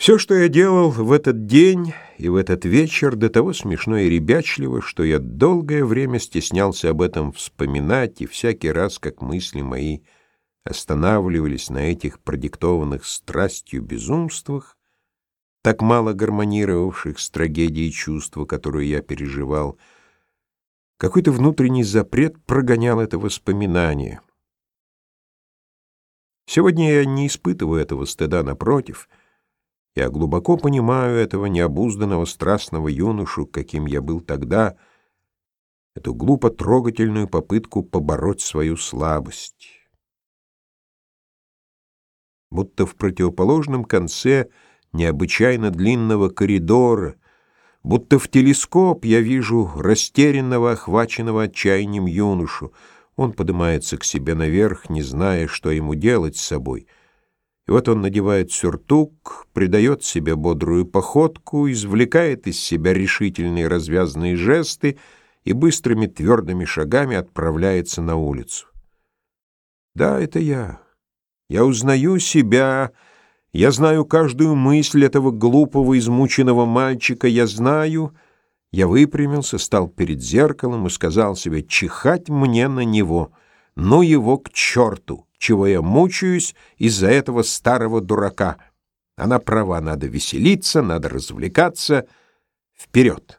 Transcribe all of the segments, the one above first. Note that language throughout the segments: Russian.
Все, что я делал в этот день и в этот вечер, до того смешно и ребячливо, что я долгое время стеснялся об этом вспоминать, и всякий раз, как мысли мои останавливались на этих продиктованных страстью безумствах, так мало гармонировавших с трагедией чувства, которую я переживал, какой-то внутренний запрет прогонял это воспоминание. Сегодня я не испытываю этого стыда, напротив. Я глубоко понимаю этого необузданного страстного юношу, каким я был тогда, эту глупо трогательную попытку побороть свою слабость. Будто в противоположном конце необычайно длинного коридора, будто в телескоп я вижу растерянного, охваченного отчаянием юношу. Он поднимается к себе наверх, не зная, что ему делать с собой. И вот он надевает сюртук, придает себе бодрую походку, извлекает из себя решительные развязные жесты и быстрыми твердыми шагами отправляется на улицу. Да, это я. Я узнаю себя, я знаю каждую мысль этого глупого, измученного мальчика, я знаю. Я выпрямился, стал перед зеркалом и сказал себе: чихать мне на него, ну его к черту. Чего я мучаюсь из-за этого старого дурака? Она права, надо веселиться, надо развлекаться. Вперед!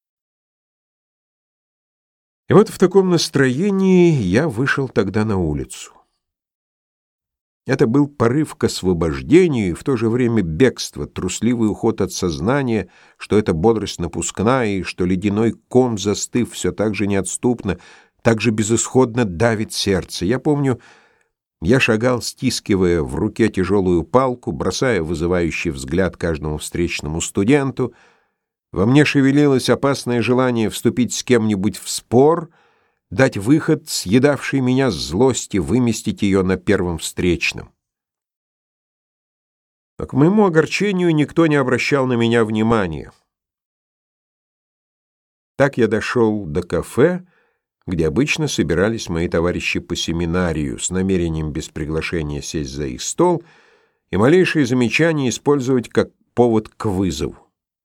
И вот в таком настроении я вышел тогда на улицу. Это был порыв к освобождению и в то же время бегство, трусливый уход от сознания, что эта бодрость напускная и что ледяной ком, застыв все так же неотступно, так же безысходно давит сердце. Я помню, я шагал, стискивая в руке тяжелую палку, бросая вызывающий взгляд каждому встречному студенту. Во мне шевелилось опасное желание вступить с кем-нибудь в спор, дать выход съедавшей меня злости, выместить ее на первом встречном. Но к моему огорчению никто не обращал на меня внимания. Так я дошел до кафе, где обычно собирались мои товарищи по семинарию с намерением без приглашения сесть за их стол и малейшие замечания использовать как повод к вызову.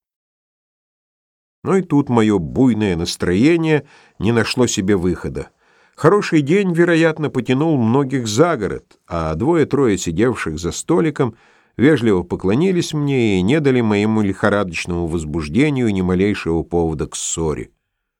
Но и тут мое буйное настроение не нашло себе выхода. Хороший день, вероятно, потянул многих за город, а двое-трое сидевших за столиком вежливо поклонились мне и не дали моему лихорадочному возбуждению ни малейшего повода к ссоре.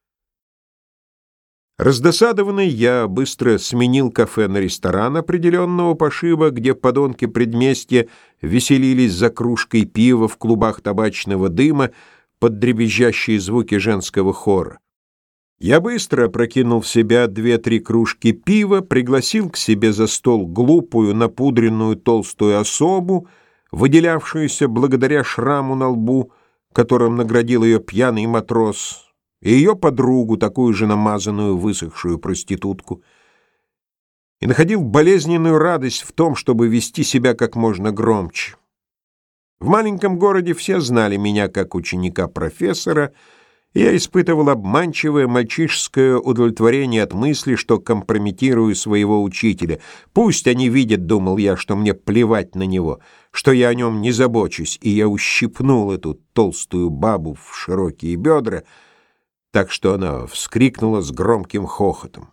Раздосадованный, я быстро сменил кафе на ресторан определенного пошиба, где подонки предместья веселились за кружкой пива в клубах табачного дыма под дребезжащие звуки женского хора. Я быстро опрокинул в себя 2-3 кружки пива, пригласил к себе за стол глупую, напудренную толстую особу, выделявшуюся благодаря шраму на лбу, которым наградил ее пьяный матрос, и ее подругу, такую же намазанную, высохшую проститутку, и находил болезненную радость в том, чтобы вести себя как можно громче. В маленьком городе все знали меня как ученика профессора, и я испытывал обманчивое мальчишеское удовлетворение от мысли, что компрометирую своего учителя. Пусть они видят, думал я, что мне плевать на него, что я о нем не забочусь, и я ущипнул эту толстую бабу в широкие бедра, так что она вскрикнула с громким хохотом.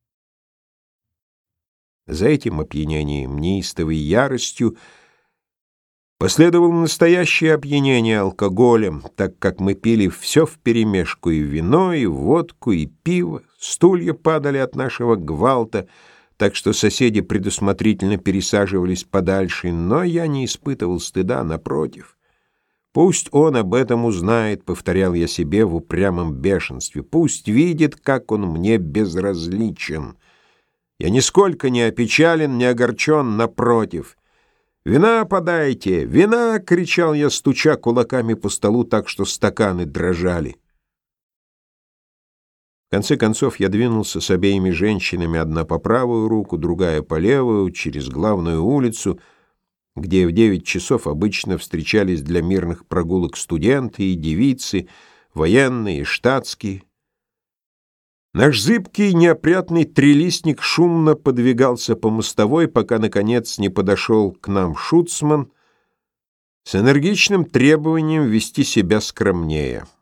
За этим опьянением, неистовой яростью, последовало настоящее опьянение алкоголем, так как мы пили все вперемешку: и вино, и водку, и пиво. Стулья падали от нашего гвалта, так что соседи предусмотрительно пересаживались подальше, но я не испытывал стыда, напротив. Пусть он об этом узнает, повторял я себе в упрямом бешенстве. Пусть видит, как он мне безразличен. Я нисколько не опечален, не огорчен, напротив. «Вина подайте! Вина!» — кричал я, стуча кулаками по столу так, что стаканы дрожали. В конце концов я двинулся с обеими женщинами, одна по правую руку, другая по левую, через главную улицу, где в 9 часов обычно встречались для мирных прогулок студенты и девицы, военные и штатские. Наш зыбкий, неопрятный трилистник шумно подвигался по мостовой, пока, наконец, не подошел к нам шуцман с энергичным требованием вести себя скромнее.